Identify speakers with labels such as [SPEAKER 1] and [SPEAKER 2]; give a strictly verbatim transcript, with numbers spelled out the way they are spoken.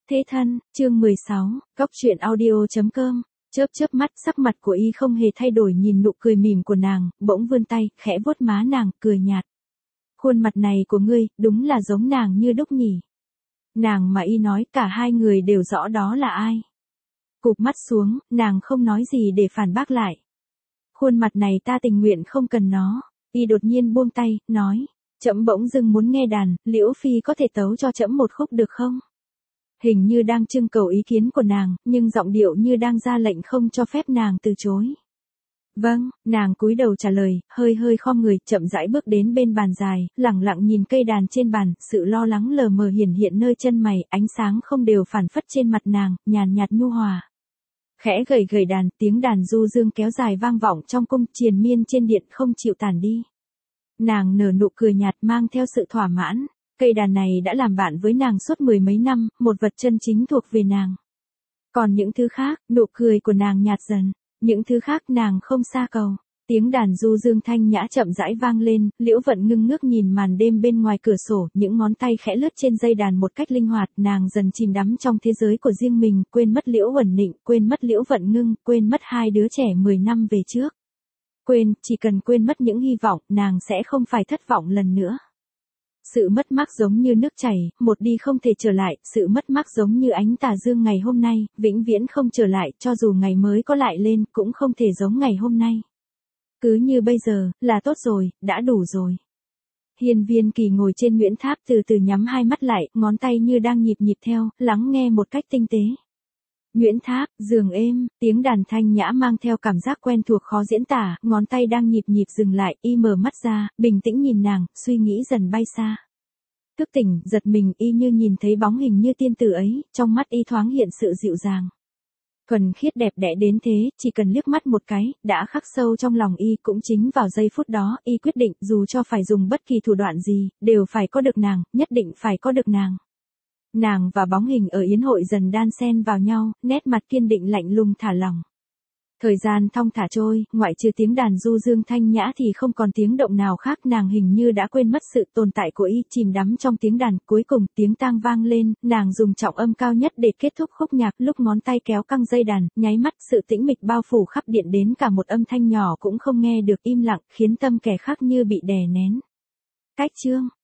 [SPEAKER 1] Thế thân, chương mười sáu, Cóc truyện audio chấm com. Chớp chớp mắt, sắc mặt của y không hề thay đổi, nhìn nụ cười mỉm của nàng, bỗng vươn tay, khẽ vuốt má nàng, cười nhạt. Khuôn mặt này của ngươi, đúng là giống nàng như đúc nhỉ. Nàng mà y nói, cả hai người đều rõ đó là ai. Cụp mắt xuống, nàng không nói gì để phản bác lại. Khuôn mặt này ta tình nguyện không cần nó. Y đột nhiên buông tay, nói. Trẫm bỗng dưng muốn nghe đàn, Liễu Phi có thể tấu cho trẫm một khúc được không? Hình như đang trưng cầu ý kiến của nàng, nhưng giọng điệu như đang ra lệnh không cho phép nàng từ chối. Vâng, nàng cúi đầu trả lời, hơi hơi khom người, chậm rãi bước đến bên bàn dài, lẳng lặng nhìn cây đàn trên bàn, sự lo lắng lờ mờ hiển hiện nơi chân mày, ánh sáng không đều phản phất trên mặt nàng, nhàn nhạt nhu hòa. Khẽ gầy gầy đàn, tiếng đàn du dương kéo dài vang vọng trong cung, triền miên trên điện không chịu tàn đi. Nàng nở nụ cười nhạt mang theo sự thỏa mãn. Cây đàn này đã làm bạn với nàng suốt mười mấy năm, một vật chân chính thuộc về nàng. Còn những thứ khác, nụ cười của nàng nhạt dần, những thứ khác nàng không xa cầu. Tiếng đàn du dương thanh nhã chậm rãi vang lên, Liễu Vận ngưng ngước nhìn màn đêm bên ngoài cửa sổ, những ngón tay khẽ lướt trên dây đàn một cách linh hoạt, nàng dần chìm đắm trong thế giới của riêng mình, quên mất Liễu Uẩn Nịnh, quên mất Liễu Vận Ngưng, quên mất hai đứa trẻ mười năm về trước. Quên, chỉ cần quên mất những hy vọng, nàng sẽ không phải thất vọng lần nữa. Sự mất mát giống như nước chảy, một đi không thể trở lại, sự mất mát giống như ánh tà dương ngày hôm nay, vĩnh viễn không trở lại, cho dù ngày mới có lại lên, cũng không thể giống ngày hôm nay. Cứ như bây giờ, là tốt rồi, đã đủ rồi. Hiên Viên Kỳ ngồi trên Nguyễn Tháp từ từ nhắm hai mắt lại, ngón tay như đang nhịp nhịp theo, lắng nghe một cách tinh tế. Nguyễn Tháp, giường êm, tiếng đàn thanh nhã mang theo cảm giác quen thuộc khó diễn tả, ngón tay đang nhịp nhịp dừng lại, y mở mắt ra, bình tĩnh nhìn nàng, suy nghĩ dần bay xa. Thức tỉnh, giật mình, y như nhìn thấy bóng hình như tiên tử ấy, trong mắt y thoáng hiện sự dịu dàng. Thuần khiết đẹp đẽ đến thế, chỉ cần liếc mắt một cái, đã khắc sâu trong lòng y, cũng chính vào giây phút đó, y quyết định, dù cho phải dùng bất kỳ thủ đoạn gì, đều phải có được nàng, nhất định phải có được nàng. Nàng và bóng hình ở yến hội dần đan xen vào nhau, nét mặt kiên định lạnh lùng thả lỏng. Thời gian thong thả trôi, ngoại trừ tiếng đàn du dương thanh nhã thì không còn tiếng động nào khác, nàng hình như đã quên mất sự tồn tại của y, chìm đắm trong tiếng đàn, cuối cùng tiếng tang vang lên, nàng dùng trọng âm cao nhất để kết thúc khúc nhạc, lúc ngón tay kéo căng dây đàn, nháy mắt sự tĩnh mịch bao phủ khắp điện đến cả một âm thanh nhỏ cũng không nghe được, im lặng, khiến tâm kẻ khác như bị đè nén. Cách chương